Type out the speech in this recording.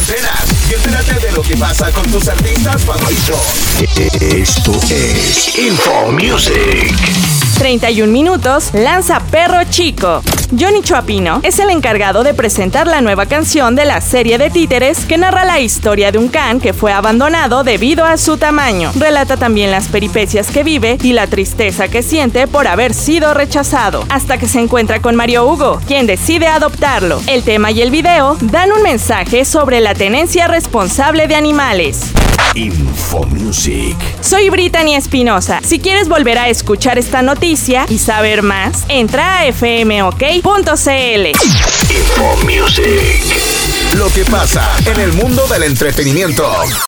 antenas y entérate de lo que pasa con tus artistas favoritos. Esto es Info Music. 31 minutos, lanza Perro Chico. Johnny Choapino es el encargado de presentar la nueva canción de la serie de títeres que narra la historia de un can que fue abandonado debido a su tamaño. Relata también las peripecias que vive y la tristeza que siente por haber sido rechazado, hasta que se encuentra con Mario Hugo, quien decide adoptarlo. El tema y el video dan un mensaje sobre la tenencia responsable de animales. Info Music. Soy Brittany Espinosa. Si quieres volver a escuchar esta noticia y saber más, entra a fmok.cl. Info Music. Lo que pasa en el mundo del entretenimiento.